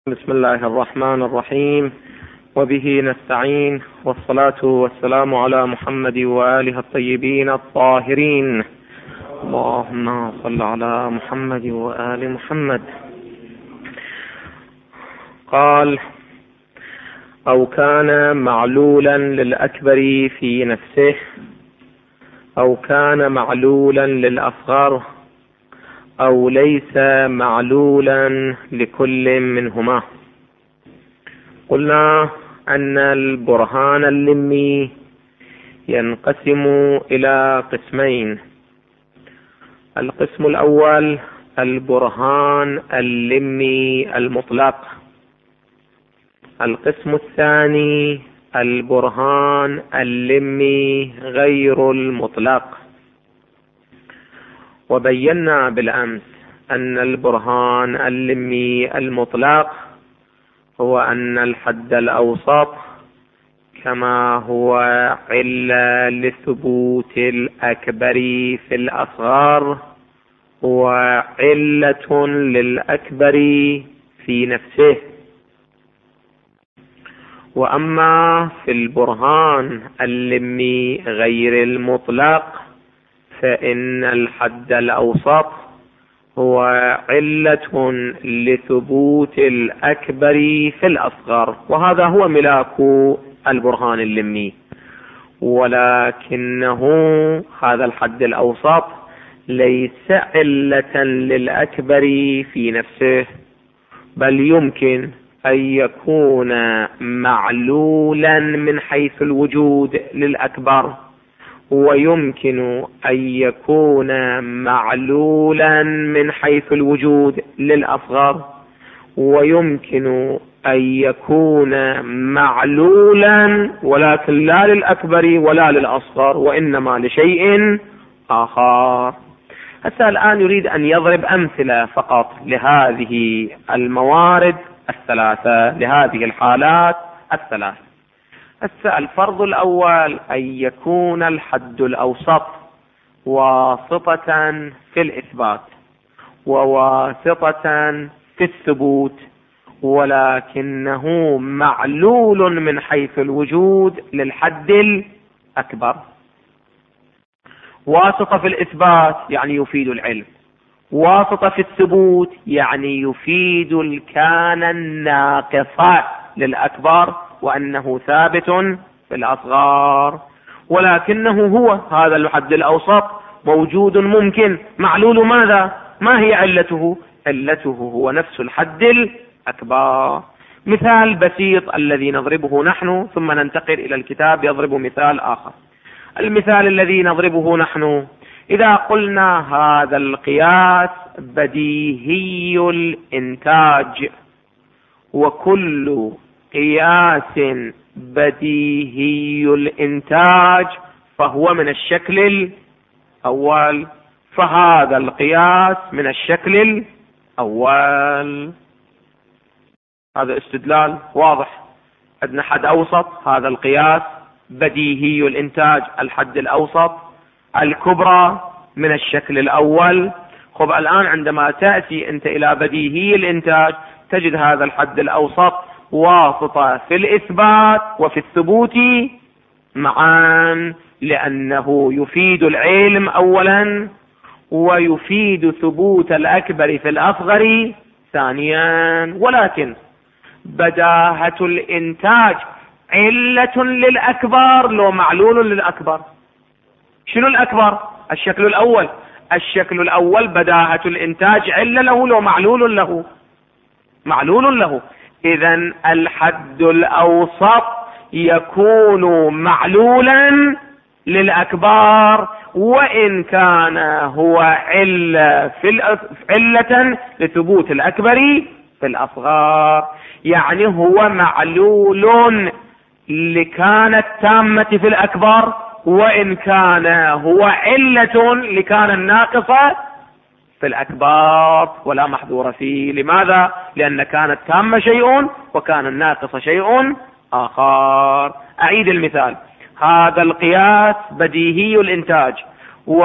بسم الله الرحمن الرحيم، وبه نستعين، والصلاة والسلام على محمد وآله الطيبين الطاهرين. اللهم صل على محمد وآل محمد. قال: أو كان معلولا للأكبر في نفسه، أو كان معلولا للأصغر، أو ليس معلولا لكل منهما. قلنا أن البرهان اللمي ينقسم إلى قسمين. القسم الأول البرهان اللمي المطلق، القسم الثاني البرهان اللمي غير المطلق. وبينا بالأمس أن البرهان اللمي المطلق هو أن الحد الأوسط كما هو علة لثبوت الأكبر في الأصغر هو علة للأكبر في نفسه. وأما في البرهان اللمي غير المطلق فإن الحد الأوسط هو علة لثبوت الأكبر في الأصغر، وهذا هو ملاك البرهان اللمي. ولكنه هذا الحد الأوسط ليس علة للأكبر في نفسه، بل يمكن أن يكون معلولا من حيث الوجود للأكبر، ويمكن أن يكون معلولا من حيث الوجود للأصغر، ويمكن أن يكون معلولا ولكن لا للأكبر ولا للأصغر، وإنما لشيء آخر. حتى الآن يريد أن يضرب أمثلة فقط لهذه الموارد الثلاثة، لهذه الحالات الثلاث. الفرض الأول أن يكون الحد الأوسط واسطة في الإثبات وواسطة في الثبوت، ولكنه معلول من حيث الوجود للحد الأكبر. واسطة في الإثبات يعني يفيد العلم، واسطة في الثبوت يعني يفيد الكان الناقصة للأكبر وأنه ثابت في الأصغر. ولكنه هو هذا الحد الأوسط موجود ممكن معلول ماذا؟ ما هي علته؟ علته هو نفس الحد الأكبر. مثال بسيط الذي نضربه نحن ثم ننتقل إلى الكتاب يضرب مثال آخر. المثال الذي نضربه نحن: إذا قلنا هذا القياس بديهي الإنتاج، وكل قياس بديهي الإنتاج فهو من الشكل الأول، فهذا القياس من الشكل الأول. هذا استدلال واضح. عندنا حد أوسط، هذا القياس بديهي الإنتاج، الحد الأوسط الكبرى من الشكل الأول. خب الآن عندما تأتي أنت إلى بديهي الإنتاج تجد هذا الحد الأوسط واسطة في الإثبات وفي الثبوت معا، لأنه يفيد العلم أولا ويفيد ثبوت الأكبر في الأصغر ثانيا. ولكن بداهة الإنتاج علة للأكبر لو معلول للأكبر. شنو الأكبر؟ الشكل الأول. الشكل الأول بداهة الإنتاج علة له لو معلول له، معلول له. إذن الحد الأوسط يكون معلولا للأكبر وإن كان هو علة لثبوت الأكبر في الأصغر. يعني هو معلول لكان التامة في الأكبر وإن كان هو علة لكان الناقصة في الأكبر ولا محذور فيه. لماذا؟ لأن كانت تامة شيء وكان الناقص شيء آخر. أعيد المثال: هذا القياس بديهي الإنتاج،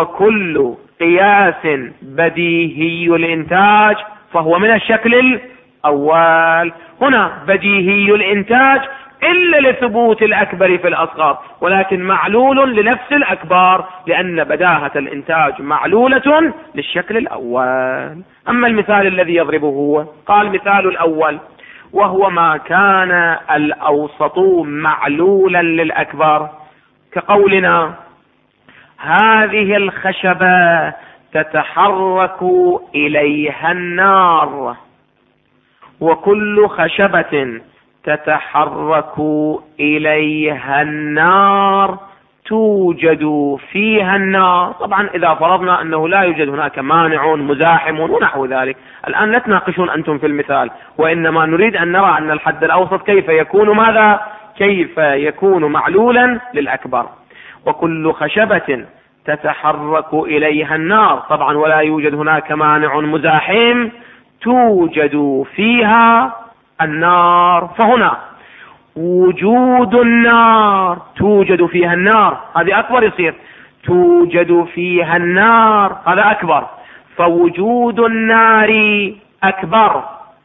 وكل قياس بديهي الإنتاج فهو من الشكل الأول. هنا بديهي الإنتاج إلا لثبوت الأكبر في الأصغر، ولكن معلول لنفس الأكبر، لأن بداهة الإنتاج معلولة للشكل الأول. أما المثال الذي يضربه هو قال مثال الأول: وهو ما كان الأوسط معلولا للأكبر، كقولنا: هذه الخشبة تتحرك إليها النار، وكل خشبة تتحرك إليها النار توجد فيها النار. طبعا إذا فرضنا أنه لا يوجد هناك مانع مزاحم ونحو ذلك، الآن لا تناقشون أنتم في المثال، وإنما نريد أن نرى أن الحد الأوسط كيف يكون ماذا؟ كيف يكون معلولا للأكبر. وكل خشبة تتحرك إليها النار، طبعا ولا يوجد هناك مانع مزاحم، توجد فيها النار. فهنا وجود النار، توجد فيها النار، هذه أكبر، يصير توجد فيها النار، هذا أكبر، فوجود النار أكبر.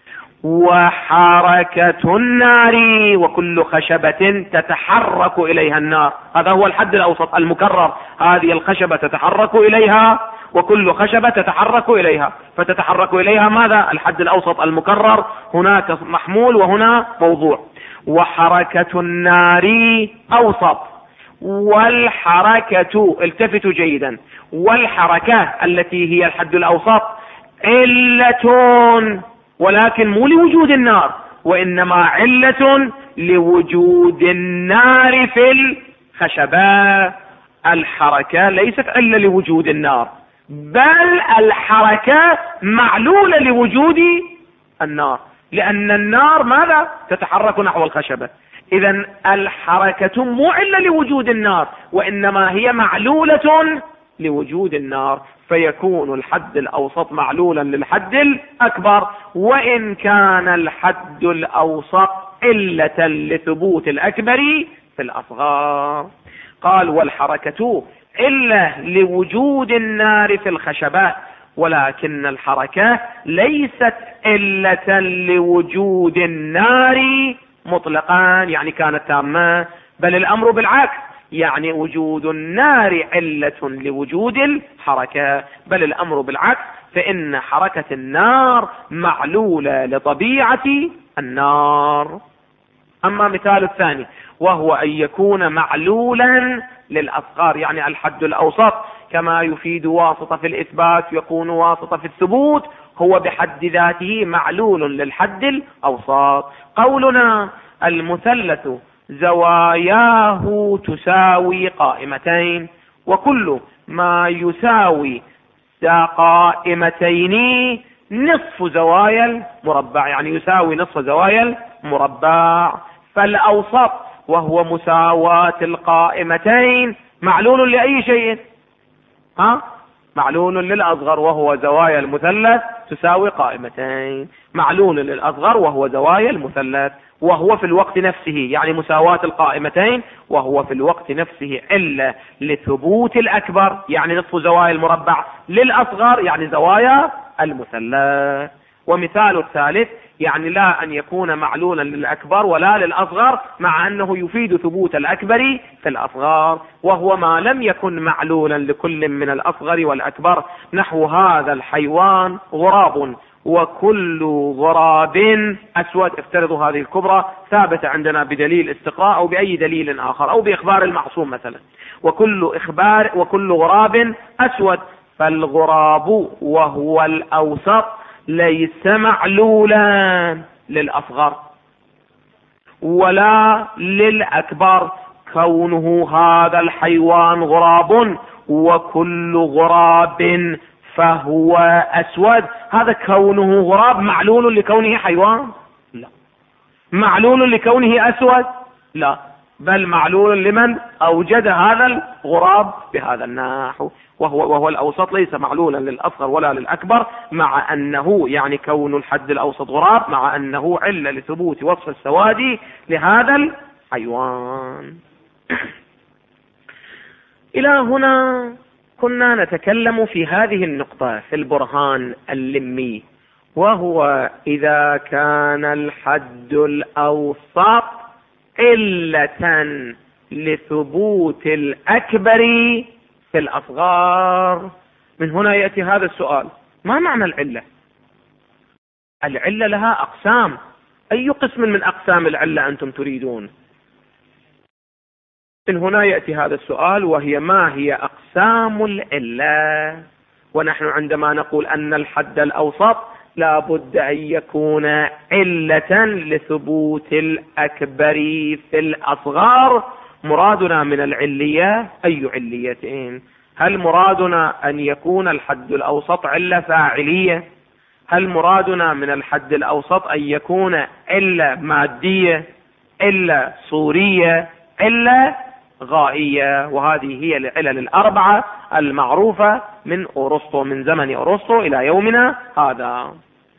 وحركة النار، وكل خشبة تتحرك إليها النار، هذا هو الحد الأوسط المكرر، هذه الخشبة تتحرك إليها وكل خشبة تتحرك إليها، فتتحرك إليها ماذا؟ الحد الأوسط المكرر، هناك محمول وهنا موضوع. وحركة النار أوسط، والحركة، التفتوا جيدا، والحركة التي هي الحد الأوسط علة، ولكن مو لوجود النار، وإنما علة لوجود النار في الخشبة. الحركة ليست علة لوجود النار، بل الحركة معلولة لوجود النار، لأن النار ماذا؟ تتحرك نحو الخشبة. إذن الحركة مو علة لوجود النار، وإنما هي معلولة لوجود النار، فيكون الحد الأوسط معلولا للحد الأكبر، وإن كان الحد الأوسط علة لثبوت الأكبر في الأصغر. قال: والحركة إلا لوجود النار في الخشبات، ولكن الحركة ليست إلة لوجود النار مطلقا، يعني كانت تامة، بل الأمر بالعكس، يعني وجود النار علة لوجود الحركة، بل الأمر بالعكس، فإن حركة النار معلولة لطبيعة النار. أما مثال الثاني وهو أن يكون معلولا للأصغر، يعني الحد الأوسط، كما يفيد واسطة في الإثبات يكون واسطة في الثبوت، هو بحد ذاته معلول للحد الأوسط. قولنا: المثلث زواياه تساوي قائمتين، وكل ما يساوي قائمتين نصف زوايا المربع، يعني يساوي نصف زوايا المربع. فالأوسط وهو مساواة القائمتين معلول لأي شيء؟ معلول للأصغر وهو زوايا المثلث تساوي قائمتين، معلول للأصغر وهو زوايا المثلث، وهو في الوقت نفسه، يعني مساواة القائمتين، وهو في الوقت نفسه إلا لثبوت الأكبر، يعني نصف زوايا المربع، للأصغر يعني زوايا المثلث. ومثال الثالث يعني لا أن يكون معلولا للأكبر ولا للأصغر، مع أنه يفيد ثبوت الأكبر في الأصغر، وهو ما لم يكن معلولا لكل من الأصغر والأكبر، نحو هذا الحيوان غراب، وكل غراب أسود. افترضوا هذه الكبرى ثابتة عندنا بدليل استقراء أو بأي دليل آخر أو بإخبار المعصوم مثلا، وكل غراب أسود، فالغراب وهو الأوسط ليس معلولا للأصغر ولا للأكبر، كونه هذا الحيوان غراب، وكل غراب فهو أسود. هذا كونه غراب معلول لكونه حيوان؟ لا. معلول لكونه أسود؟ لا، بل معلول لمن أوجد هذا الغراب بهذا النحو، وهو الأوسط، ليس معلولا للأصغر ولا للأكبر، مع أنه يعني كون الحد الأوسط غراب، مع أنه علة لثبوت وصف السواد لهذا الحيوان. إلى هنا كنا نتكلم في هذه النقطة في البرهان اللمي، وهو إذا كان الحد الأوسط علة لثبوت الأكبر في الأصغار. من هنا يأتي هذا السؤال: ما معنى العلة؟ العلة لها أقسام، أي قسم من أقسام العلة أنتم تريدون؟ من هنا يأتي هذا السؤال، وهي: ما هي أقسام العلة؟ ونحن عندما نقول أن الحد الأوسط لا بد أن يكون علة لثبوت الأكبر في الأصغار، مرادنا من العلية أي عليتين؟ هل مرادنا أن يكون الحد الأوسط علة فاعلية؟ هل مرادنا من الحد الأوسط أن يكون علة مادية، علة صورية، علة غائية؟ وهذه هي العلل الأربعة المعروفة من أرسطو، من زمن أرسطو إلى يومنا هذا.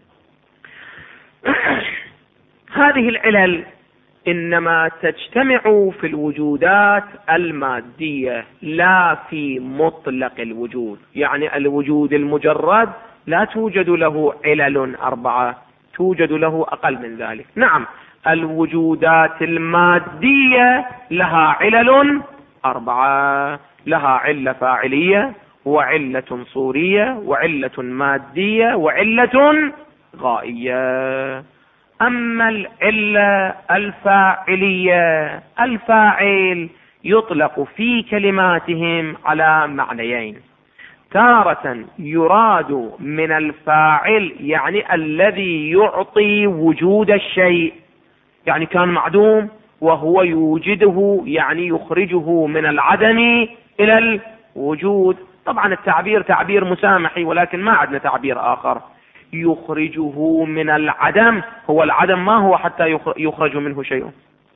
هذه العلل إنما تجتمع في الوجودات المادية لا في مطلق الوجود، يعني الوجود المجرد لا توجد له علل أربعة، توجد له أقل من ذلك. نعم، الوجودات المادية لها علل أربعة، لها علة فاعلية، وعلة صورية، وعلة مادية، وعلة غائية. أما العلة الفاعلية، الفاعل يطلق في كلماتهم على معنيين: تارة يراد من الفاعل يعني الذي يعطي وجود الشيء، يعني كان معدوم وهو يوجده، يعني يخرجه من العدم إلى الوجود. طبعا التعبير تعبير مسامحي، ولكن ما عندنا تعبير آخر. يخرجه من العدم، هو العدم ما هو حتى يخرج منه شيء؟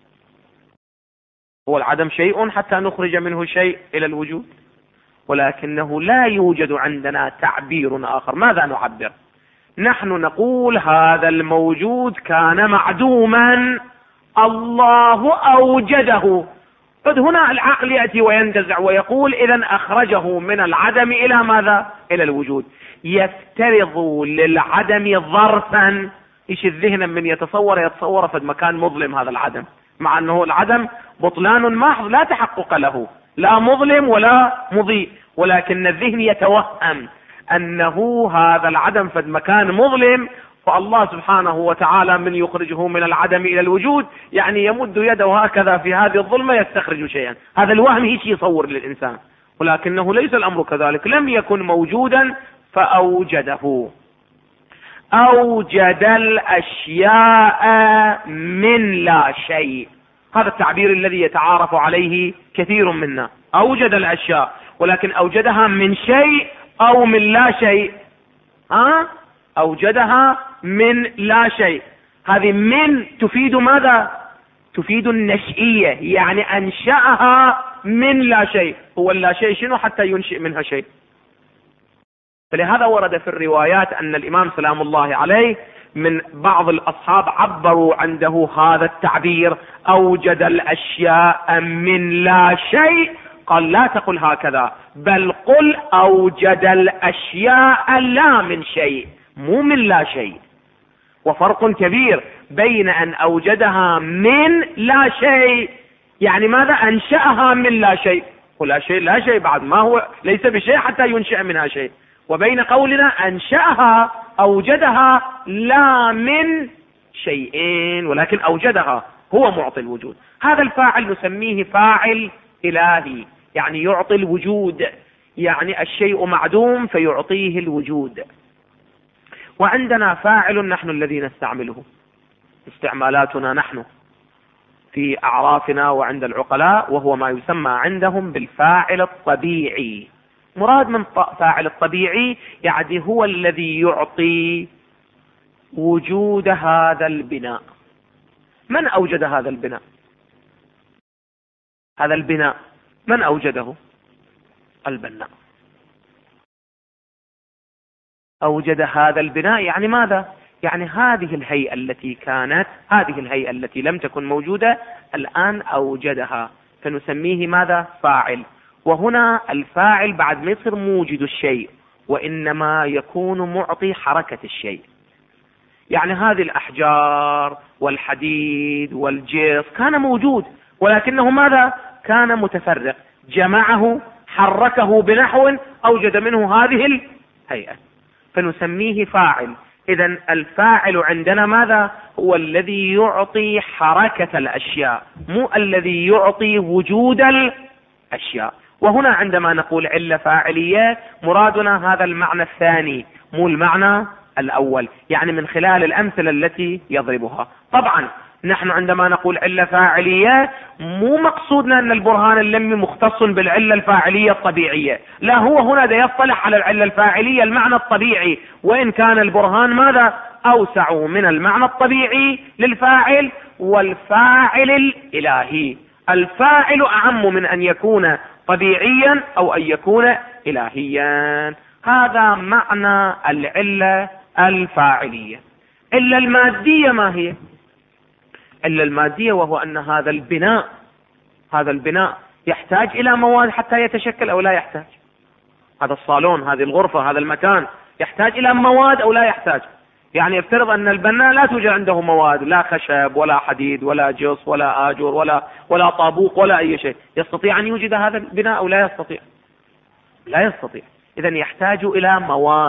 هو العدم شيء حتى نخرج منه شيء إلى الوجود، ولكنه لا يوجد عندنا تعبير آخر. ماذا نعبر؟ نحن نقول هذا الموجود كان معدوما، الله أوجده. قد هنا العقل يأتي وينتزع ويقول إذن أخرجه من العدم إلى ماذا؟ إلى الوجود. يفترض للعدم ظرفا. إيش الذهن من يتصور في مكان مظلم هذا العدم، مع أنه العدم بطلان محض لا تحقق له، لا مظلم ولا مضيء، ولكن الذهن يتوهم أنه هذا العدم في مكان مظلم، فالله سبحانه وتعالى من يخرجه من العدم إلى الوجود، يعني يمد يده هكذا في هذه الظلمة يستخرج شيئا. هذا الوهم هيك يصور للإنسان، ولكنه ليس الأمر كذلك. لم يكن موجودا فأوجده. أوجد الأشياء من لا شيء، هذا التعبير الذي يتعارف عليه كثير منا. أوجد الأشياء، ولكن أوجدها من شيء أو من لا شيء؟ أوجدها من لا شيء. هذه من تفيد ماذا؟ تفيد النشئية، يعني أنشأها من لا شيء. هو اللا شيء شنو حتى ينشئ منها شيء؟ فلهذا ورد في الروايات أن الإمام سلام الله عليه من بعض الأصحاب عبروا عنده هذا التعبير: أوجد الأشياء من لا شيء. قال: لا تقل هكذا، بل قل أوجد الأشياء لا من شيء، مو من لا شيء. وفرق كبير بين أن أوجدها من لا شيء، يعني ماذا؟ أنشأها من لا شيء، ولا شيء لا شيء بعد، ما هو ليس بشيء حتى ينشأ منها شيء. وبين قولنا أنشأها، أوجدها لا من شيئين، ولكن أوجدها، هو معطي الوجود. هذا الفاعل نسميه فاعل إلهي، يعني يعطي الوجود، يعني الشيء معدوم فيعطيه الوجود. وعندنا فاعل نحن الذي نستعمله، استعمالاتنا نحن في أعرافنا وعند العقلاء، وهو ما يسمى عندهم بالفاعل الطبيعي. مراد من فاعل الطبيعي يعني هو الذي يعطي وجود هذا البناء. من أوجد هذا البناء؟ هذا البناء من أوجده؟ البناء. أوجد هذا البناء يعني ماذا؟ يعني هذه الهيئة التي كانت، هذه الهيئة التي لم تكن موجودة الآن أوجدها، فنسميه ماذا؟ فاعل. وهنا الفاعل بعد ما يصير موجد الشيء، وإنما يكون معطي حركة الشيء. يعني هذه الأحجار والحديد والجص كان موجود، ولكنه ماذا؟ كان متفرق، جمعه حركه بنحو أوجد منه هذه الهيئة، فنسميه فاعل. إذا الفاعل عندنا ماذا؟ هو الذي يعطي حركة الأشياء، مو الذي يعطي وجود الأشياء. وهنا عندما نقول علة فاعلية مرادنا هذا المعنى الثاني، مو المعنى الأول، يعني من خلال الأمثلة التي يضربها. طبعا نحن عندما نقول علة فاعلية مو مقصودنا أن البرهان اللمي مختص بالعلة الفاعلية الطبيعية، لا، هو هنا دا يصطلح على العلة الفاعلية المعنى الطبيعي، وإن كان البرهان ماذا؟ أوسع من المعنى الطبيعي للفاعل والفاعل الإلهي. الفاعل أعم من أن يكون طبيعيا أو أن يكون إلهيا. هذا معنى العلة الفاعلية. إلا المادية ما هي؟ إلا المادية وهو أن هذا البناء يحتاج إلى مواد حتى يتشكل أو لا يحتاج؟ هذا الصالون، هذه الغرفة، هذا المكان يحتاج إلى مواد أو لا يحتاج؟ يعني افترض أن البناء لا توجد عنده مواد، لا خشب ولا حديد ولا جص ولا آجر ولا طابوق ولا أي شيء، يستطيع أن يوجد هذا البناء أو لا يستطيع؟ لا يستطيع. إذا يحتاج إلى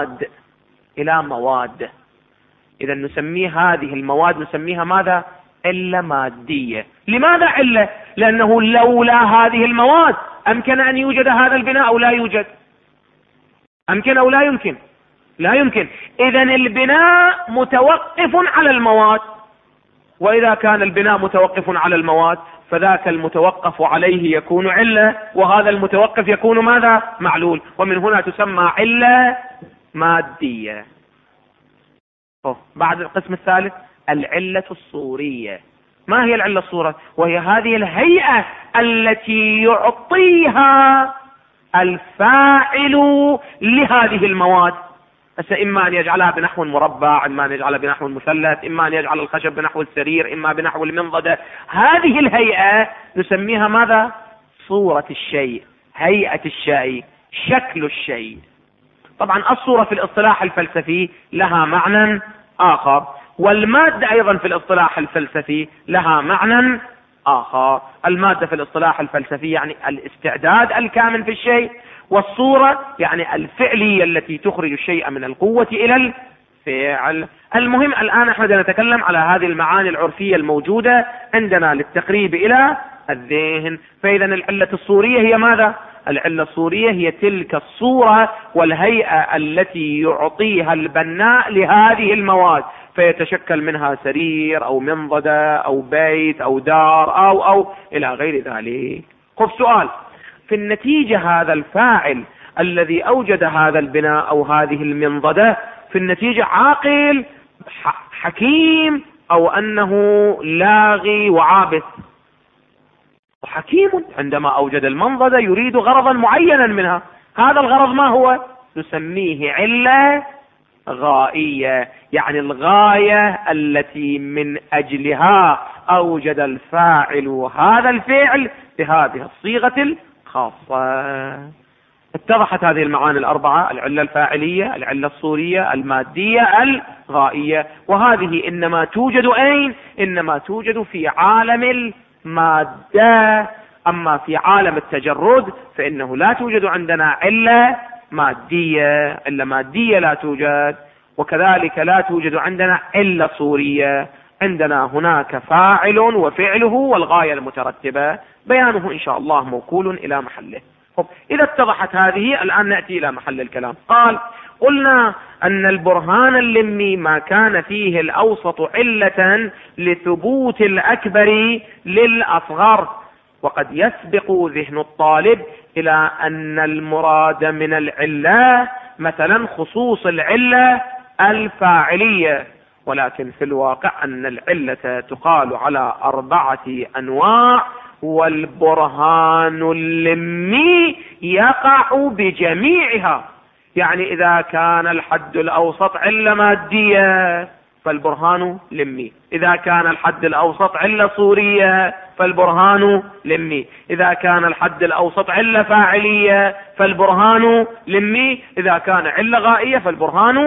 مواد. إذا نسميه هذه المواد نسميها ماذا؟ علة مادية. لماذا علة؟ لأنه لولا هذه المواد أمكن أن يوجد هذا البناء أو لا يوجد؟ أمكن أو لا يمكن؟ لا يمكن. إذا البناء متوقف على المواد، وإذا كان البناء متوقف على المواد فذاك المتوقف عليه يكون علة، وهذا المتوقف يكون ماذا؟ معلول، ومن هنا تسمى علة مادية. بعد القسم الثالث العلة الصورية. ما هي العلة الصورة؟ وهي هذه الهيئة التي يعطيها الفاعل لهذه المواد. إما أن يجعلها بنحو مربع، إما أن يجعلها بنحو مثلث، إما أن يجعل الخشب بنحو السرير، إما بنحو المنضدة. هذه الهيئة نسميها ماذا؟ صورة الشيء، هيئة الشيء، شكل الشيء. طبعا الصورة في الاصطلاح الفلسفي لها معنى آخر، والمادة أيضا في الاصطلاح الفلسفي لها معنى آخر. المادة في الاصطلاح الفلسفي يعني الاستعداد الكامل في الشيء، والصورة يعني الفعلية التي تخرج الشيء من القوة إلى الفعل. المهم الآن احنا نتكلم على هذه المعاني العرفية الموجودة عندنا للتقريب إلى الذهن. فإذا العلة الصورية هي ماذا؟ العلة الصورية هي تلك الصورة والهيئة التي يعطيها البناء لهذه المواد، فيتشكل منها سرير أو منضدة أو بيت أو دار أو إلى غير ذلك. خذ سؤال: في النتيجة هذا الفاعل الذي أوجد هذا البناء أو هذه المنضدة في النتيجة عاقل حكيم أو أنه لاغي وعابث؟ حكيم عندما أوجد المنضدة يريد غرضا معينا منها، هذا الغرض ما هو؟ نسميه علة غائية، يعني الغاية التي من أجلها أوجد الفاعل هذا الفعل بهذه الصيغة الخاصة. اتضحت هذه المعاني الأربعة: العلة الفاعلية، العلة الصورية، المادية، الغائية. وهذه إنما توجد أين؟ إنما توجد في عالم المادة. أما في عالم التجرد فإنه لا توجد عندنا علة مادية، علة مادية لا توجد، وكذلك لا توجد عندنا علة صورية. عندنا هناك فاعل وفعله والغاية المترتبة، بيانه إن شاء الله موكول إلى محله. إذا اتضحت هذه الآن نأتي إلى محل الكلام. قال: قلنا أن البرهان اللمي ما كان فيه الأوسط علة لثبوت الأكبر للأصغر، وقد يسبق ذهن الطالب إلى أن المراد من العلة مثلا خصوص العلة الفاعلية، ولكن في الواقع أن العلة تقال على 4 أنواع، والبرهان اللمي يقع بجميعها. يعني إذا كان الحد الأوسط علة مادية فالبرهان لمي، إذا كان الحد الأوسط علة صورية فالبرهان لمي، إذا كان الحد الأوسط علة فاعلية فالبرهان لمي، إذا كان علة غائية فالبرهان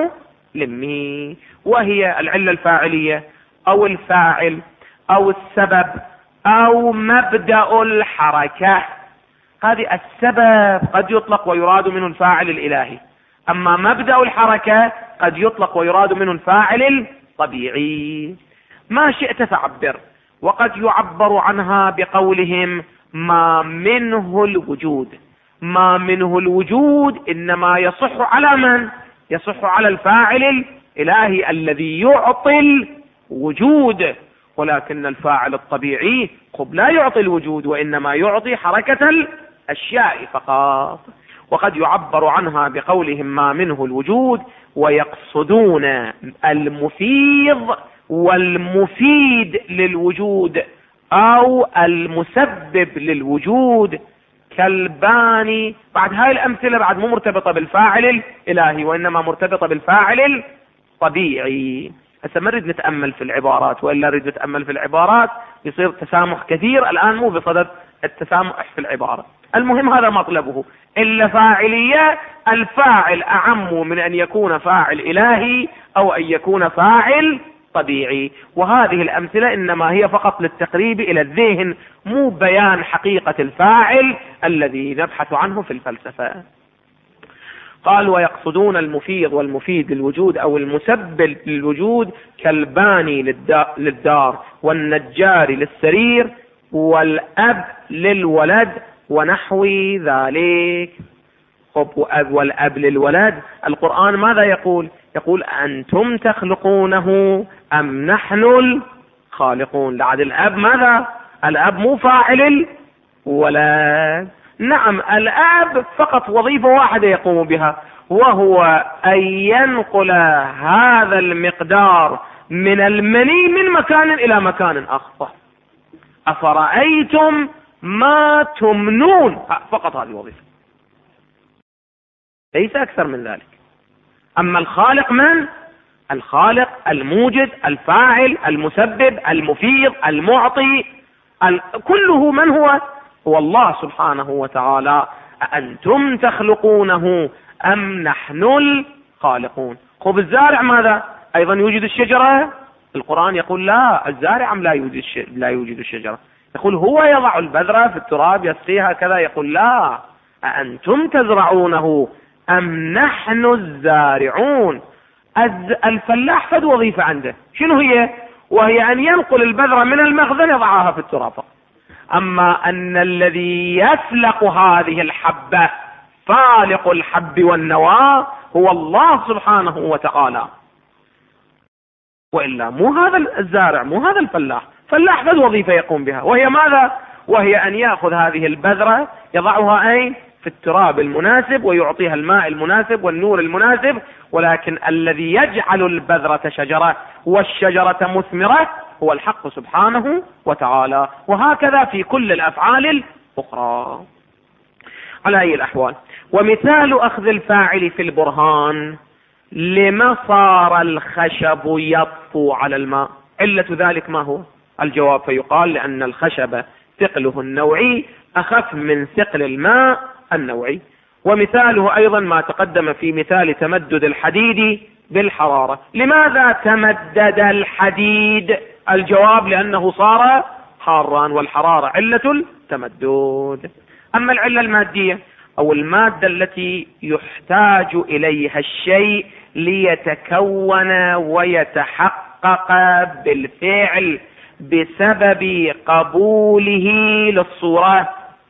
لمي، وهي العلة الفاعلية أو الفاعل أو السبب أو مبدأ الحركة. هذه السبب قد يطلق ويراد منه الفاعل الإلهي، أما مبدأ الحركة قد يطلق ويراد منه الفاعل الطبيعي. ما شئت فعبر. وقد يعبر عنها بقولهم ما منه الوجود. ما منه الوجود إنما يصح على من؟ يصح على الفاعل الإلهي الذي يعطي الوجود، ولكن الفاعل الطبيعي لا يعطي الوجود، وإنما يعطي حركة الأشياء فقط. وقد يعبر عنها بقولهم ما منه الوجود، ويقصدون المفيض والمفيد للوجود أو المسبب للوجود كالباني. بعد هاي الأمثلة بعد مو مرتبطة بالفاعل الإلهي، وإنما مرتبطة بالفاعل الطبيعي. هسه ما نريد نتأمل في العبارات، وإلا نريد نتأمل في العبارات يصير تسامح كثير. الآن مو بصدد التسامح في العبارة. المهم هذا مطلبه. إلا فاعلية، الفاعل أعم من أن يكون فاعل إلهي أو أن يكون فاعل طبيعي. وهذه الأمثلة إنما هي فقط للتقريب إلى الذهن، مو بيان حقيقة الفاعل الذي نبحث عنه في الفلسفة. قال ويقصدون المفيض والمفيد للوجود أو المسبب للوجود كالباني للدار والنجار للسرير والأب للولد ونحو ذلك. وأب والأب للولد، القرآن ماذا يقول؟ يقول أنتم تخلقونه أم نحن الخالقون. لعد الأب ماذا؟ الأب مو فاعل الولد. نعم الأب فقط وظيفة واحدة يقوم بها، وهو أن ينقل هذا المقدار من المني من مكان إلى مكان آخر. أفرأيتم ما تمنون، فقط هذه وظيفة، ليس أكثر من ذلك. أما الخالق من؟ الخالق الموجد الفاعل المسبب المفيض المعطي، كله من هو؟ هو الله سبحانه وتعالى. أنتم تخلقونه أم نحن الخالقون. خب الزارع ماذا؟ أيضا يوجد الشجرة؟ القرآن يقول لا، الزارع لا يوجد الشجرة. يقول هو يضع البذرة في التراب يسقيها كذا. يقول لا، أنتم تزرعونه أم نحن الزارعون. الفلاح فد وظيفة عنده، شنو هي؟ وهي أن ينقل البذرة من المخزن يضعها في التراب. أما أن الذي يفلق هذه الحبة فالق الحب والنوى هو الله سبحانه وتعالى، وإلا مو هذا الزارع، مو هذا الفلاح. فلاح فد وظيفة يقوم بها، وهي ماذا؟ وهي أن يأخذ هذه البذرة يضعها أين؟ في التراب المناسب، ويعطيها الماء المناسب والنور المناسب. ولكن الذي يجعل البذرة شجرة والشجرة مثمرة هو الحق سبحانه وتعالى. وهكذا في كل الأفعال الأخرى. على أي الأحوال، ومثال أخذ الفاعل في البرهان لما صار الخشب يطفو على الماء. علة ذلك ما هو؟ الجواب فيقال لأن الخشب ثقله النوعي أخف من ثقل الماء النوعي. ومثاله أيضا ما تقدم في مثال تمدد الحديد بالحرارة. لماذا تمدد الحديد؟ الجواب لأنه صار حارا، والحرارة علة التمدد. أما العلة المادية أو المادة التي يحتاج إليها الشيء ليتكون ويتحقق بالفعل بسبب قبوله للصورة،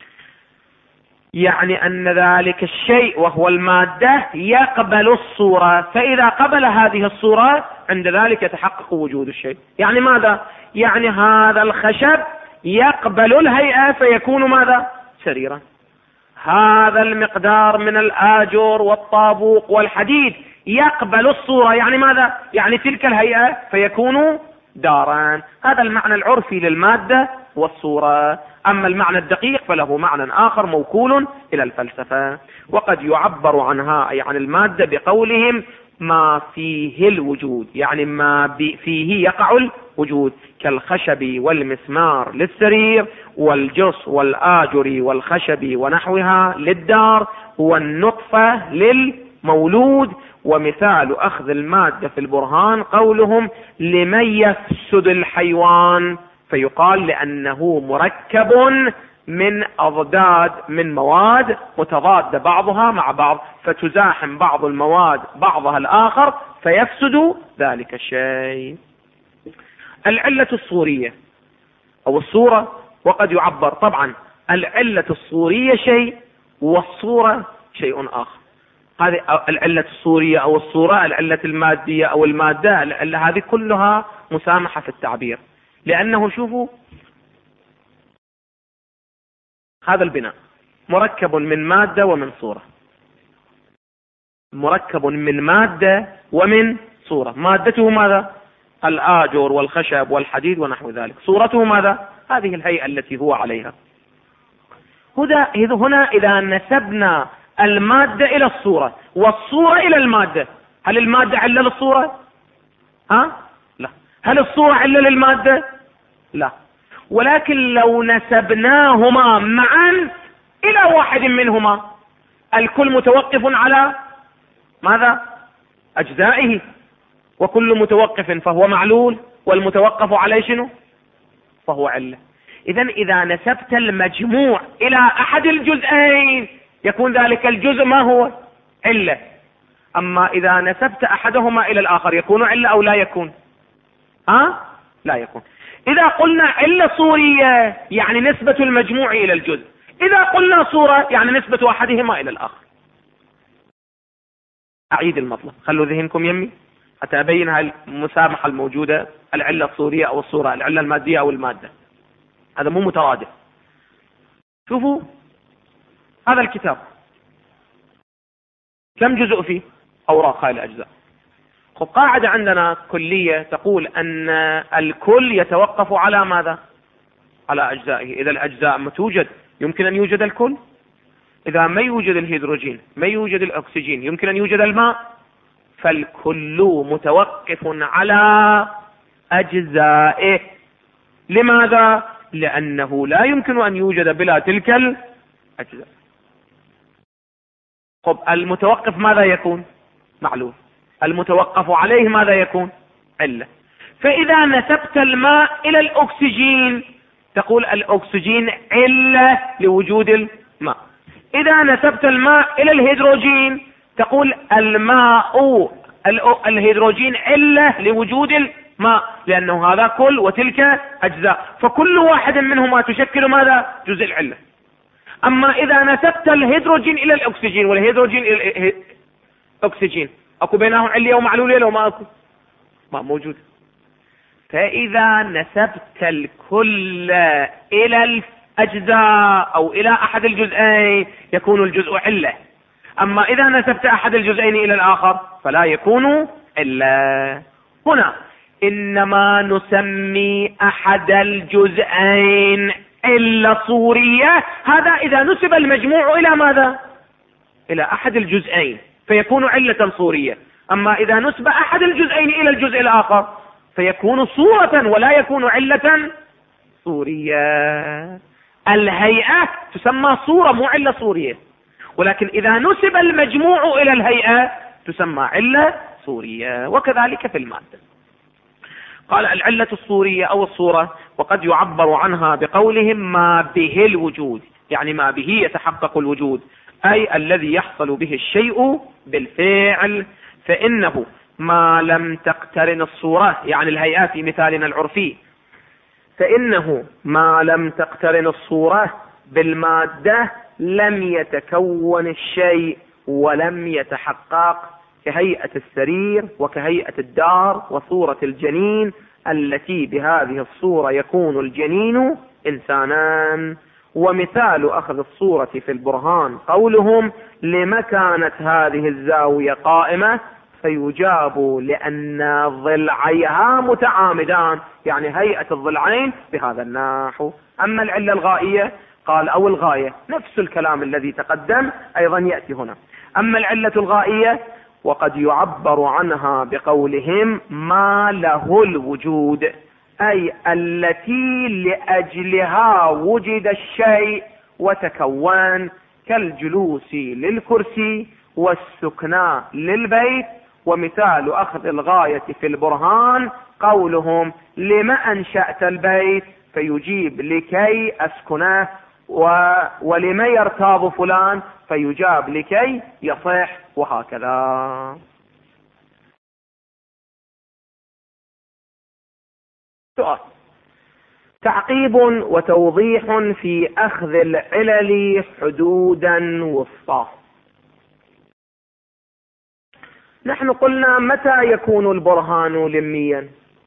يعني أن ذلك الشيء وهو المادة يقبل الصورة، فإذا قبل هذه الصورة عند ذلك يتحقق وجود الشيء. يعني ماذا؟ يعني هذا الخشب يقبل الهيئة فيكون ماذا؟ سريرا. هذا المقدار من الآجر والطابوق والحديد يقبل الصورة، يعني ماذا؟ يعني تلك الهيئة فيكون دارا. هذا المعنى العرفي للمادة والصورة. أما المعنى الدقيق فله معنى آخر موكول إلى الفلسفة. وقد يعبر عنها أي عن المادة بقولهم ما فيه الوجود، يعني ما فيه يقع الوجود، كالخشب والمسمار للسرير والجص والآجر والخشب ونحوها للدار والنطفة مولود. ومثال أخذ المادة في البرهان قولهم لمن يفسد الحيوان، فيقال لأنه مركب من أضداد، من مواد متضادة بعضها مع بعض، فتزاحم بعض المواد بعضها الآخر فيفسد ذلك الشيء. العلة الصورية أو الصورة، وقد يعبر طبعا العلة الصورية شيء والصورة شيء آخر. هذه العلة الصورية أو الصورة، العلة المادية أو المادة، العلة هذه كلها مسامحة في التعبير، لأنه شوفوا هذا البناء مركب من مادة ومن صورة، مركب من مادة ومن صورة. مادته ماذا؟ الآجر والخشب والحديد ونحو ذلك. صورته ماذا؟ هذه الهيئة التي هو عليها. هنا إذا نسبنا المادة إلى الصورة والصورة إلى المادة، هل المادة علة للصورة؟ لا. هل الصورة علة للمادة؟ لا. ولكن لو نسبناهما معا إلى واحد منهما، الكل متوقف على ماذا؟ أجزائه، وكل متوقف فهو معلول، والمتوقف عليه شنو؟ فهو علة. إذن إذا نسبت المجموع إلى أحد الجزئين يكون ذلك الجزء ما هو؟ علة. أما إذا نسبت أحدهما إلى الآخر يكون علة أو لا يكون؟ لا يكون. إذا قلنا علة صورية يعني نسبة المجموع إلى الجزء، إذا قلنا صورة يعني نسبة أحدهما إلى الآخر. أعيد المطلب، خلوا ذهنكم يمي حتى أبين هاي المسامحة الموجودة، العلة الصورية أو الصورة، العلة المادية أو المادة، هذا مو مترادف. شوفوا هذا الكتاب كم جزء فيه؟ أوراق هاي الأجزاء. قاعدة عندنا كلية تقول أن الكل يتوقف على ماذا؟ على أجزائه. إذا الأجزاء ما توجد يمكن أن يوجد الكل. إذا ما يوجد الهيدروجين، ما يوجد الأكسجين، يمكن أن يوجد الماء. فالكل متوقف على أجزائه. لماذا؟ لأنه لا يمكن أن يوجد بلا تلك الأجزاء. طب المتوقف ماذا يكون؟ معلول. المتوقف عليه ماذا يكون؟ علة. فإذا نسبت الماء إلى الأكسجين تقول الأكسجين علة لوجود الماء. إذا نسبت الماء إلى الهيدروجين تقول الماء الهيدروجين علة لوجود الماء، لأنه هذا كل وتلك أجزاء، فكل واحد منهما تشكل ماذا؟ جزء العلة. أما إذا نسبت الهيدروجين إلى الأكسجين والهيدروجين إلى الأكسجين أكو بينهم علة ومعلولة لو ما أكو؟ ما موجود. فإذا نسبت الكل إلى الأجزاء أو إلى أحد الجزئين يكون الجزء علة. أما إذا نسبت أحد الجزئين إلى الآخر فلا يكون علة. هنا إنما نسمي أحد الجزئين علة صورية، هذا إذا نسب المجموع إلى ماذا؟ إلى أحد الجزئين فيكون علة صورية. أما إذا نسب أحد الجزئين إلى الجزء الآخر فيكون صورة ولا يكون علة صورية. الهيئة تسمى صورة مو علة صورية، ولكن إذا نسب المجموع إلى الهيئة تسمى علة صورية. وكذلك في المادة. قال العلة الصورية أو الصورة وقد يعبر عنها بقولهم ما به الوجود، يعني ما به يتحقق الوجود، أي الذي يحصل به الشيء بالفعل. فإنه ما لم تقترن الصورة، يعني الهيئة في مثالنا العرفي، فإنه ما لم تقترن الصورة بالمادة لم يتكون الشيء ولم يتحقق، كهيئة السرير وكهيئة الدار وصورة الجنين التي بهذه الصورة يكون الجنين إنسانا. ومثال أخذ الصورة في البرهان قولهم لما كانت هذه الزاوية قائمة، فيجاب لأن ضلعيها متعامدان، يعني هيئة الضلعين بهذا النحو. أما العلة الغائية قال أو الغاية نفس الكلام الذي تقدم أيضا يأتي هنا. أما العلة الغائية وقد يعبر عنها بقولهم ما له الوجود، أي التي لأجلها وجد الشيء وتكون، كالجلوس للكرسي والسكنى للبيت. ومثال أخذ الغاية في البرهان قولهم لما أنشأت البيت، فيجيب لكي أسكنه، ولما يرتاض فلان، فيجاب لكي يصح، وهكذا. سؤال: تعقيب وتوضيح في أخذ العلل حدودا وسطى. نحن قلنا متى يكون البرهان لميا؟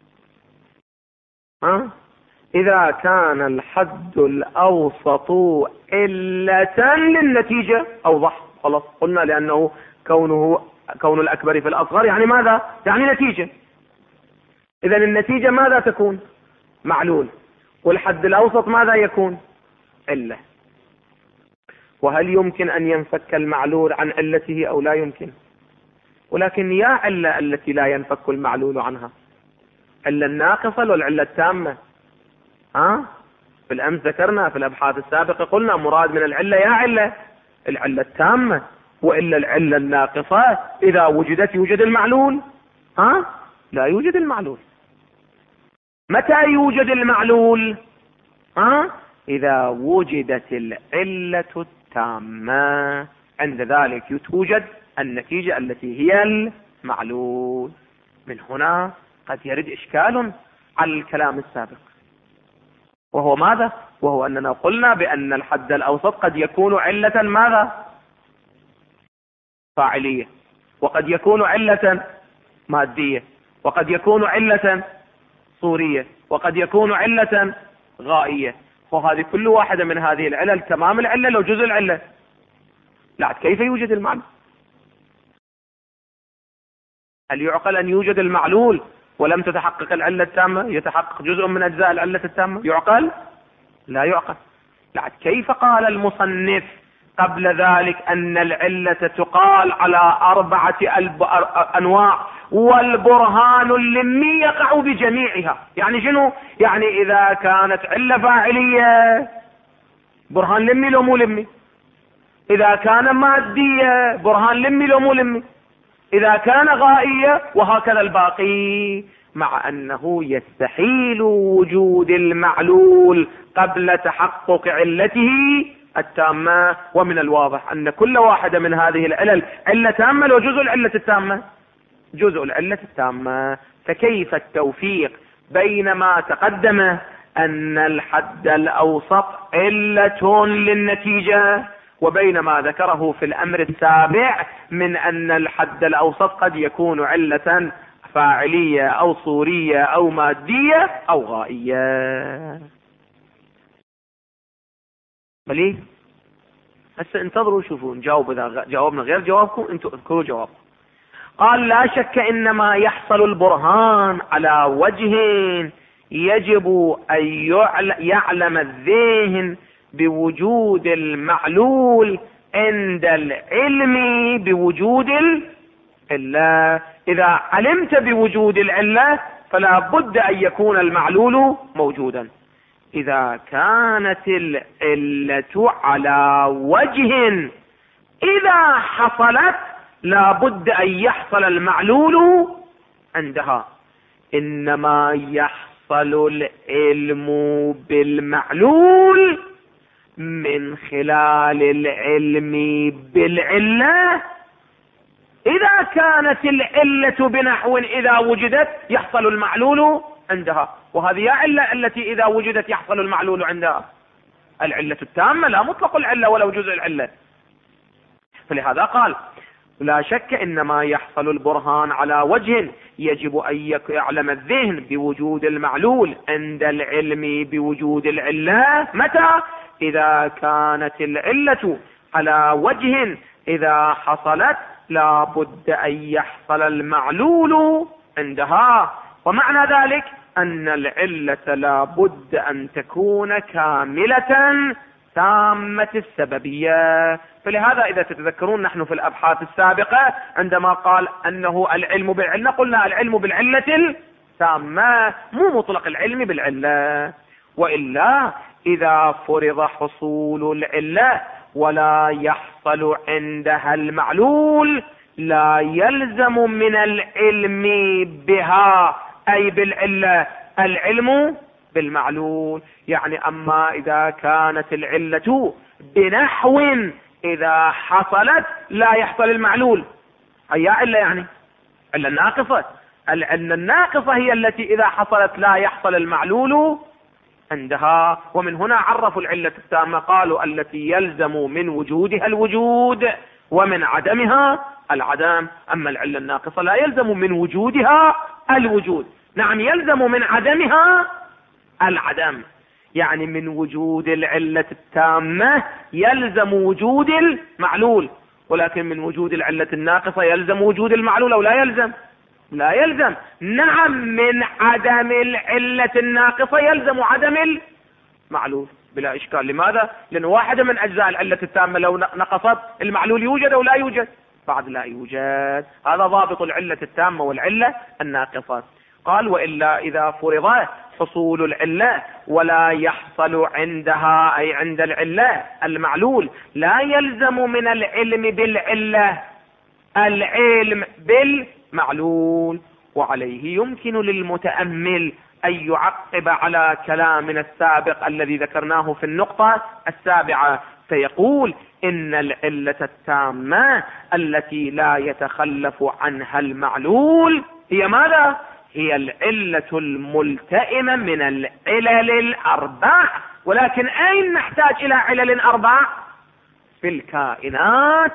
إذا كان الحد الأوسط علة للنتيجة أوضح. خلاص قلنا لأنه كون الأكبر في الأصغر يعني ماذا؟ يعني نتيجة. إذا النتيجة ماذا تكون؟ معلول. والحد الأوسط ماذا يكون؟ علة. وهل يمكن أن ينفك المعلول عن علته أو لا يمكن؟ ولكن يا علة التي لا ينفك المعلول عنها، علة الناقصة والعلة التامة. بالأمس ذكرنا في الأبحاث السابقة قلنا مراد من العلة يا علة العلة التامة، وإلا العلة الناقصة إذا وجدت يوجد المعلول. لا يوجد المعلول. متى يوجد المعلول؟ إذا وجدت العلة التامة، عند ذلك توجد النتيجة التي هي المعلول. من هنا قد يرد إشكال على الكلام السابق، وهو ماذا؟ وهو أننا قلنا بأن الحد الأوسط قد يكون علة ماذا؟ فاعلية، وقد يكون علة مادية، وقد يكون علة صورية، وقد يكون علة غائية. وهذه كل واحدة من هذه العلل تمام العلة لو جزء العلة. لا، كيف يوجد المعلول؟ هل يعقل أن يوجد المعلول ولم تتحقق العلة التامة؟ يتحقق جزء من أجزاء العلة التامة؟ يعقل؟ لا يعقل. لا، كيف قال المصنف قبل ذلك أن العلة تقال على 4 أنواع والبرهان اللمي يقع بجميعها؟ يعني شنو؟ يعني إذا كانت علة فاعلية برهان لمي لو مو لمي، إذا كان مادية برهان لمي لو مو لمي، إذا كان غائية، وهكذا الباقي. مع أنه يستحيل وجود المعلول قبل تحقق علته التامة. ومن الواضح أن كل واحدة من هذه العلل علة تامة وجزء العلة التامة، جزء العلة التامة. فكيف التوفيق بين ما تقدم أن الحد الأوسط علة للنتيجة، وبين ما ذكره في الأمر السابع من أن الحد الأوسط قد يكون علة فاعلية أو صورية أو مادية أو غائية؟ بلي هسه انتظروا شوفوا نجاوب. إذا جاوبنا غير جوابكم انتوا اذكروا جوابكم. قال: لا شك إنما يحصل البرهان على وجه يجب أن يعلم الذهن بوجود المعلول عند العلم بوجود العلة. إذا علمت بوجود العلة فلا بد أن يكون المعلول موجودا. إذا كانت العلة على وجه إذا حصلت لا بد أن يحصل المعلول عندها. إنما يحصل العلم بالمعلول من خلال العلم بالعلة. إذا كانت العلة بنحو إذا وجدت يحصل المعلول عندها، وهذه علة التي إذا وجدت يحصل المعلول عندها العلة التامة، لا مطلق العلة ولو جزء العلة. فلهذا قال: لا شك إنما يحصل البرهان على وجه يجب أن يعلم الذهن بوجود المعلول عند العلم بوجود العلة. متى؟ إذا كانت العلة على وجه إذا حصلت لا بد أن يحصل المعلول عندها. ومعنى ذلك أن العلة لا بد أن تكون كاملة تامة السببية. فلهذا إذا تتذكرون نحن في الأبحاث السابقة عندما قال أنه العلم بالعلة قلنا العلم بالعلة التامة مو مطلق العلم بالعلة. وإلا إذا فرض حصول العلة ولا يحصل عندها المعلول لا يلزم من العلم بها أي بالعلة العلم بالمعلول. يعني أما إذا كانت العلة بنحو إذا حصلت لا يحصل المعلول، أي علة يعني علة ناقصة. العلة الناقصة هي التي إذا حصلت لا يحصل المعلول عندها. ومن هنا عرفوا العلة التامة قالوا التي يلزم من وجودها الوجود ومن عدمها العدم. أما العلة الناقصة لا يلزم من وجودها الوجود، نعم يلزم من عدمها العدم. يعني من وجود العلة التامة يلزم وجود المعلول، ولكن من وجود العلة الناقصة يلزم وجود المعلول أو لا يلزم؟ لا يلزم. نعم من عدم العلة الناقصة يلزم عدم المعلول بلا إشكال. لماذا؟ لأن واحدة من أجزاء العلة التامة لو نقصت المعلول يوجد أو لا يوجد؟ بعد لا يوجد. هذا ضابط العلة التامة والعلة الناقصة. قال وإلا إذا فرض حصول العلة ولا يحصل عندها أي عند العلة المعلول لا يلزم من العلم بالعلة العلم بالمعلول. وعليه يمكن للمتأمل أن يعقب على كلامنا السابق الذي ذكرناه في النقطة السابعة، فيقول إن العلة التامة التي لا يتخلف عنها المعلول هي ماذا؟ هي العلة الملتئمة من العلل الأربع. ولكن أين نحتاج إلى علل أربع؟ في الكائنات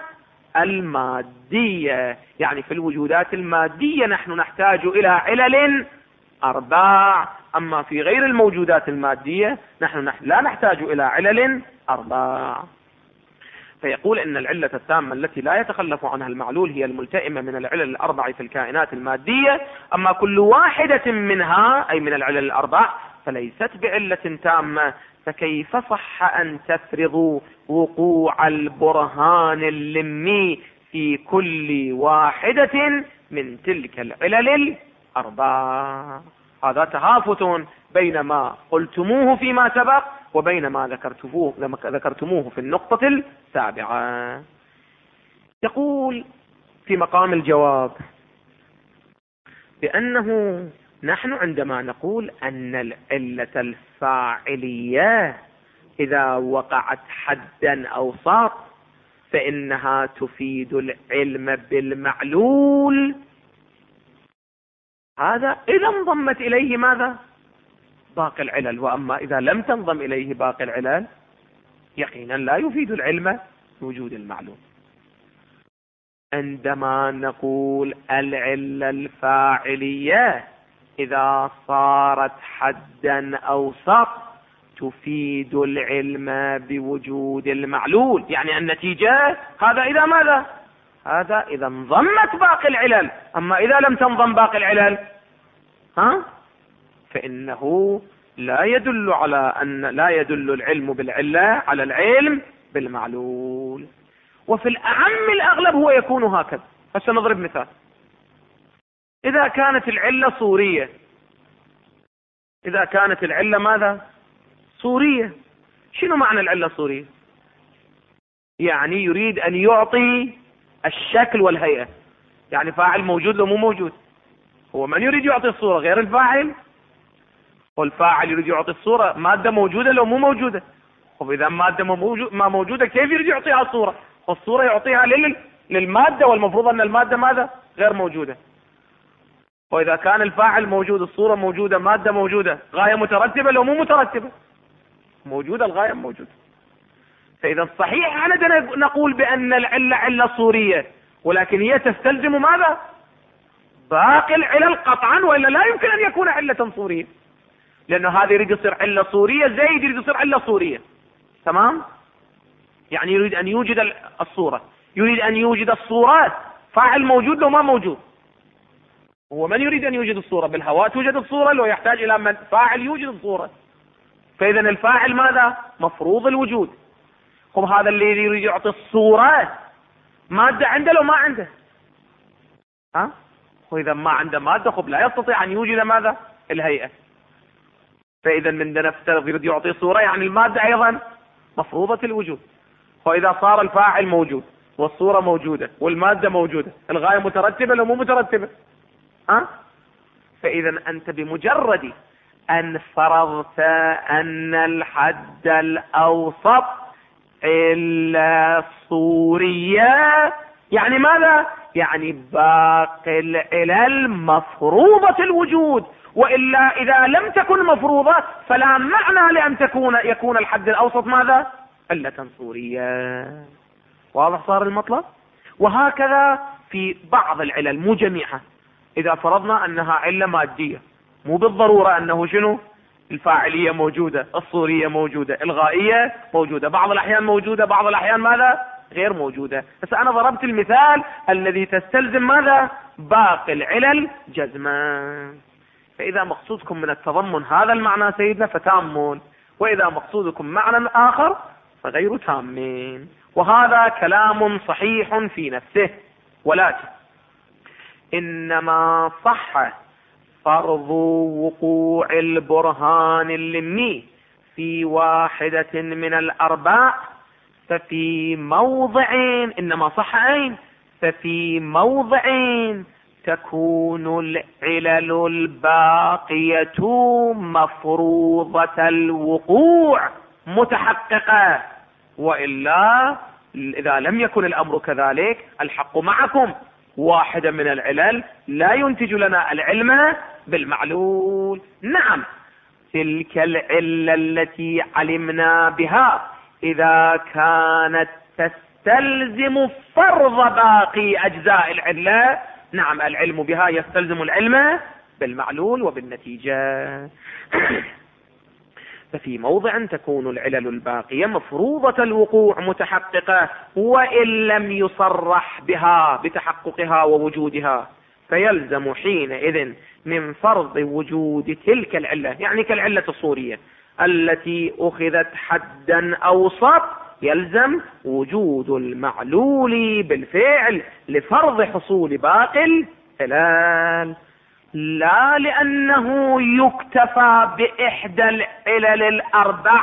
المادية، يعني في الوجودات المادية نحن نحتاج إلى علل أربع. أما في غير الموجودات المادية نحن لا نحتاج إلى علل أربع. فيقول إن العلة التامة التي لا يتخلف عنها المعلول هي الملتئمة من العلل الأربع في الكائنات المادية. أما كل واحدة منها أي من العلل الأربع فليست بعلة تامة، فكيف صح أن تفرضوا وقوع البرهان اللمي في كل واحدة من تلك العلل الأربع؟ هذا تهافت بين ما قلتموه فيما سبق وبين ما ذكرتموه في النقطة السابعة. يقول في مقام الجواب بأنه نحن عندما نقول أن العلة الفاعلية إذا وقعت حدا أو صار فإنها تفيد العلم بالمعلول، هذا إذا انضمت إليه ماذا؟ باقي العلل. وأما إذا لم تنضم إليه باقي العلل يقينا لا يفيد العلم بوجود المعلوم. عندما نقول العلة الفاعلية إذا صارت حدا أو صار تفيد العلم بوجود المعلول، يعني النتيجة هذا إذا ماذا؟ هذا إذا انضمت باقي العلل. أما إذا لم تنضم باقي العلل فإنه لا يدل العلم بالعلة على العلم بالمعلول. وفي الأعم الأغلب هو يكون هكذا. فسنضرب مثال. إذا كانت العلة صورية، إذا كانت العلة ماذا؟ صورية. شنو معنى العلة صورية؟ يعني يريد أن يعطي الشكل والهيئة، يعني فاعل موجود لو مو موجود. هو من يريد يعطي الصورة غير الفاعل، والفاعل يريد يعطي الصورة مادة موجودة لو مو موجودة. وإذا مادة ما موجودة كيف يريد يعطيها الصورة؟ والصورة يعطيها للمادة، والمفروض أن المادة ماذا؟ غير موجودة. وإذا كان الفاعل موجود، الصورة موجودة، مادة موجودة، غاية مترتبة لو مو مترتبة؟ موجودة، الغاية موجودة. فإذا صحيح عندنا نقول بأن العلة علة صورية، ولكن هي تستلزم ماذا؟ باقي العلل قطعا، وإلا لا يمكن أن يكون علة صورية. لأنه هذا يريد يصير علة صورية، زيد يريد يصير علة صورية. تمام؟ يعني يريد أن يوجد الصورة، يريد أن يوجد الصورات، فاعل موجود لو ما موجود. هو من يريد أن يوجد الصورة؟ بالهواء توجد الصورة، لو يحتاج إلى من فاعل يوجد الصورة. فإذا الفاعل ماذا؟ مفروض الوجود. خب هذا اللي يريد يعطي الصورة مادة عنده لو ما عنده؟ وإذا ما عنده مادة خب لا يستطيع أن يوجد ماذا؟ الهيئة. فإذا من نفترض يريد يعطي صورة، يعني المادة أيضا مفروضة الوجود. فإذا صار الفاعل موجود والصورة موجودة والمادة موجودة، الغاية مترتبة لو مو مترتبة؟ فإذا أنت بمجرد أن فرضت أن الحد الأوسط الصورية، يعني ماذا؟ يعني باقي العلل مفروضة الوجود، وإلا إذا لم تكن مفروضة فلا معنى لأن يكون الحد الأوسط ماذا؟ علة صورية. واضح صار المطلب؟ وهكذا في بعض العلل، مو جميعها. إذا فرضنا أنها علة مادية، مو بالضرورة أنه شنو؟ الفاعلية موجودة، الصورية موجودة، الغائية موجودة، بعض الأحيان موجودة، بعض الأحيان ماذا؟ غير موجودة. بس أنا ضربت المثال الذي تستلزم ماذا؟ باقي العلل جزما. فإذا مقصودكم من التضمن هذا المعنى سيدنا فتامون، وإذا مقصودكم معنى آخر فغير تامين، وهذا كلام صحيح في نفسه. ولكن إنما صح فرض وقوع البرهان اللمي في واحدة من الأرباع ففي موضع، إنما صح أين؟ ففي موضع تكون العلل الباقية مفروضة الوقوع متحققة، وإلا إذا لم يكن الأمر كذلك الحق معكم، واحدة من العلل لا ينتج لنا العلم بالمعلول. نعم، تلك العلة التي علمنا بها إذا كانت تستلزم فرض باقي أجزاء العلة، نعم العلم بها يستلزم العلم بالمعلول وبالنتيجة. ففي موضع تكون العلل الباقية مفروضة الوقوع متحققة، وإن لم يصرح بها بتحققها ووجودها، فيلزم حينئذ من فرض وجود تلك العلة، يعني كالعلة الصورية التي أخذت حدا أوسط، يلزم وجود المعلول بالفعل لفرض حصول باقي العلل، لا لأنه يكتفى بإحدى العلل الأربع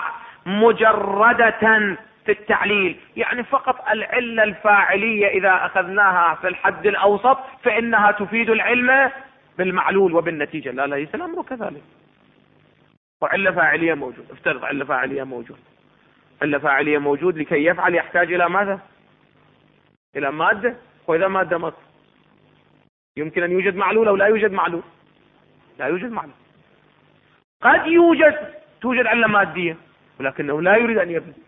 مجردة في التعليل، يعني فقط العلة الفاعلية إذا أخذناها في الحد الأوسط فإنها تفيد العلم بالمعلول وبالنتيجة. لا، ليس الأمر كذلك. وعلة فاعلية موجود، افترض علة فاعلية موجود، علة فاعلية موجود لكي يفعل يحتاج إلى ماذا؟ إلى مادة، وإذا مادة مصر يمكن أن يوجد معلول أو لا يوجد معلول؟ لا يوجد معلول. قد توجد علة مادية ولكنه لا يريد أن يبني.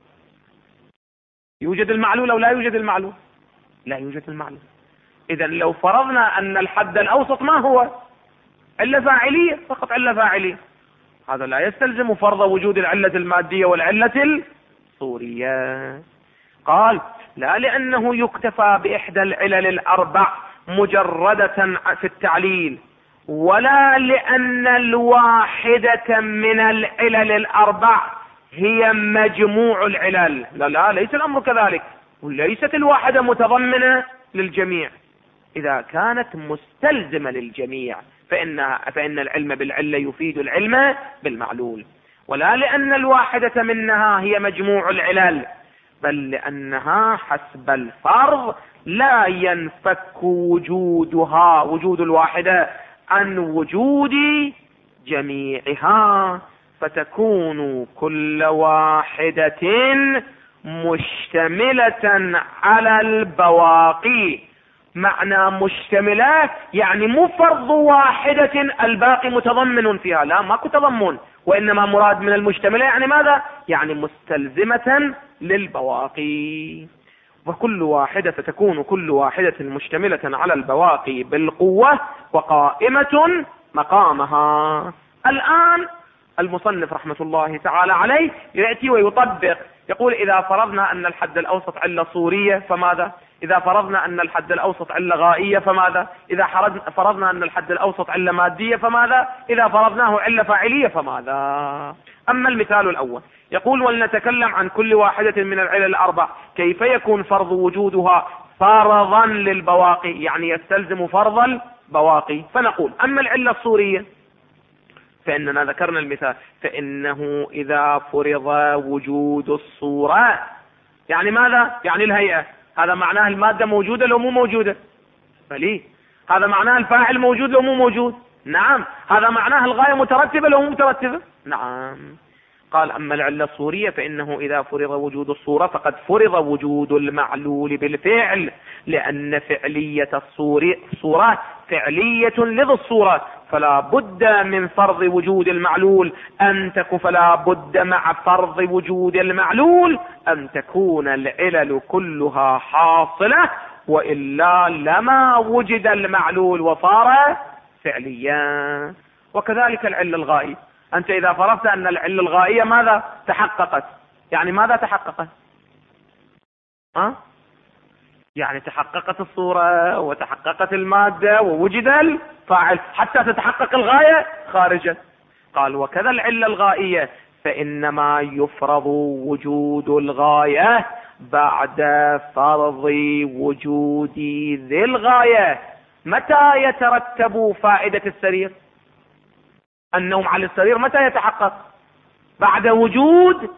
يوجد المعلول أو لا يوجد المعلول؟ لا يوجد المعلول. إذا لو فرضنا أن الحد الأوسط ما هو؟ علة فاعلية، فقط علة فاعلية، هذا لا يستلزم فرض وجود العلة المادية والعلة الصورية. قال لا لأنه يكتفى بإحدى العلل الأربع مجردة في التعليل، ولا لأن الواحدة من العلل الأربع هي مجموع العلل. لا، ليس الأمر كذلك، وليست الواحدة متضمنة للجميع. إذا كانت مستلزمة للجميع فإن العلم بالعلة يفيد العلم بالمعلول، ولا لأن الواحدة منها هي مجموع العلل، بل لأنها حسب الفرض لا ينفك وجود الواحدة عن وجود جميعها، فتكون كل واحدة مشتملة على البواقي. معنى مشتملة يعني مو فرض واحدة الباقي متضمن فيها، لا، ماكو تضمن، وإنما مراد من المشتملة يعني ماذا؟ يعني مستلزمة للبواقي. فتكون كل واحدة مشتملة على البواقي بالقوة وقائمة مقامها. الآن المصنف رحمة الله تعالى عليه يأتي ويطبق، يقول إذا فرضنا أن الحد الأوسط علة صورية فماذا؟ إذا فرضنا أن الحد الأوسط علة غائية فماذا؟ إذا فرضنا أن الحد الأوسط علة مادية فماذا؟ إذا فرضناه علة فاعلية فماذا؟ أما المثال الأول يقول ولنتكلم عن كل واحدة من العلل الأربع كيف يكون فرض وجودها فرضا للبواقي، يعني يستلزم فرض البواقي. فنقول أما العلة الصورية فإننا ذكرنا المثال، فإنه إذا فرض وجود الصورة يعني ماذا؟ يعني الهيئة. هذا معناه المادة موجودة لو مو موجودة؟ بلي. هذا معناه الفاعل موجود لو مو موجود؟ نعم. هذا معناه الغاية مترتبة لو مو مترتبة؟ نعم. قال أما العلة الصورية فإنه إذا فرض وجود الصورة فقد فرض وجود المعلول بالفعل، لأن فعلية الصورات فعلية لذي الصورة، فلا بد من فرض وجود المعلول فلا بد مع فرض وجود المعلول أن تكون العلل كلها حاصلة، وإلا لما وجد المعلول وصار فعليا. وكذلك العلة الغائية، أنت إذا فرضت أن العلة الغائية ماذا تحققت؟ يعني ماذا تحققت؟ يعني تحققت الصورة وتحققت المادة ووجد الفاعل حتى تتحقق الغاية خارجا. قال وكذا العلة الغائية فإنما يفرض وجود الغاية بعد فرض وجود ذي الغاية. متى يترتب فائدة السرير؟ النوم على السرير متى يتحقق؟ بعد وجود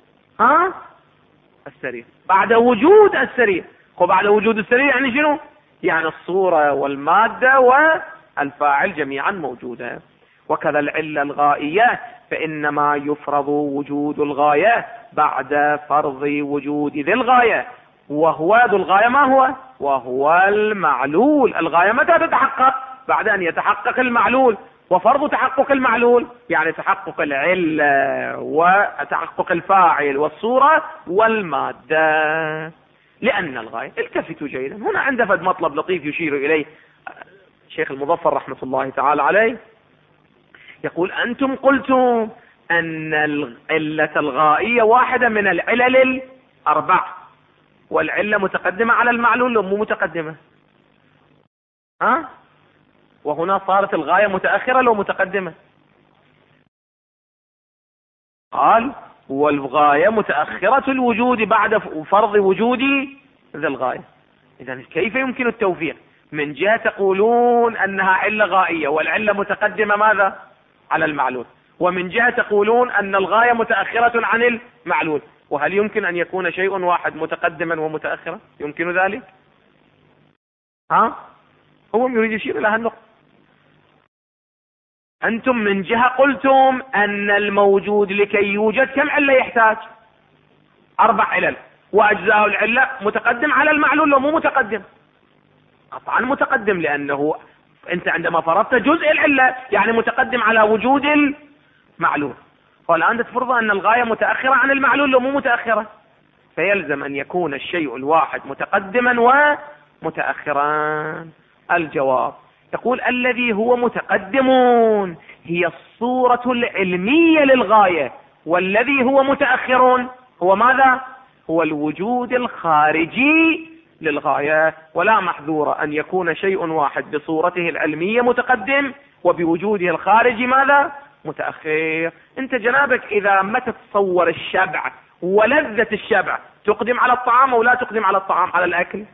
السرير، بعد وجود السرير. وبعد وجود السرير يعني شنو؟ يعني الصورة والمادة والفاعل جميعا موجودة. وكذا العلة الغائية فإنما يفرض وجود الغاية بعد فرض وجود ذي الغاية، وهو ذو الغاية ما هو؟ وهو المعلول. الغاية متى تتحقق؟ بعد أن يتحقق المعلول. وفرض تحقق المعلول يعني تحقق العلة وتحقق الفاعل والصورة والمادة. لأن الغاية، التفتوا جيدا، هنا عنده فد مطلب لطيف يشير إليه الشيخ المظفر رحمة الله تعالى عليه. يقول أنتم قلتم أن العلة الغائية واحدة من العلل الأربع، والعلة متقدمة على المعلول لو مو متقدمة؟ وهنا صارت الغاية متأخرة لو متقدمة؟ قال والغاية متأخرة الوجود بعد فرض وجود ذي الغاية. إذن كيف يمكن التوفيق؟ من جهة تقولون أنها علة غائية والعلة متقدمة ماذا؟ على المعلول، ومن جهة تقولون أن الغاية متأخرة عن المعلول. وهل يمكن أن يكون شيء واحد متقدما ومتأخرا؟ يمكن ذلك؟ هو يريد يشير إلى هالنقطة. أنتم من جهة قلتم أن الموجود لكي يوجد كم علة يحتاج؟ 4 علل، وأجزاء العلة متقدم على المعلول لو مو متقدم؟ قطعا متقدم، لأنه أنت عندما فرضت جزء العلة يعني متقدم على وجود المعلول. والآن تفرض أن الغاية متأخرة عن المعلول لو مو متأخرة، فيلزم أن يكون الشيء الواحد متقدما ومتأخرا. الجواب يقول الذي هو متقدم هي الصورة العلمية للغاية، والذي هو متأخر هو ماذا؟ هو الوجود الخارجي للغاية. ولا محذور أن يكون شيء واحد بصورته العلمية متقدم وبوجوده الخارجي ماذا؟ متأخر. انت جنابك إذا ما تتصور الشبع ولذة الشبع تقدم على الطعام أو لا تقدم على الطعام، على الأكل؟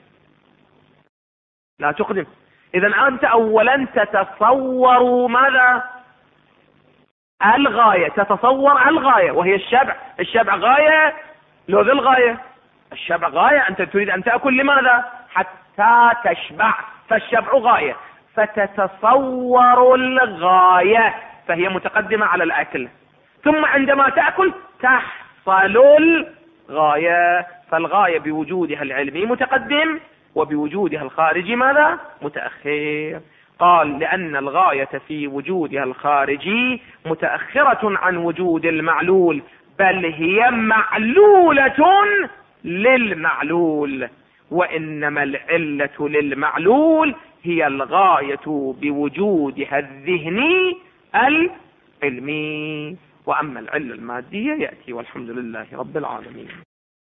لا تقدم. إذا أنت أولا تتصور ماذا؟ الغاية، تتصور الغاية وهي الشبع. الشبع غاية لو ذي الغاية؟ الشبع غاية، أنت تريد أن تأكل لماذا؟ حتى تشبع، فالشبع غاية، فتتصور الغاية فهي متقدمة على الأكل. ثم عندما تأكل تحصل الغاية، فالغاية بوجودها العلمي متقدم وبوجودها الخارجي ماذا؟ متأخر. قال لأن الغاية في وجودها الخارجي متأخرة عن وجود المعلول، بل هي معلولة للمعلول، وإنما العلة للمعلول هي الغاية بوجودها الذهني العلمي، وأما العلة المادية يأتي. والحمد لله رب العالمين.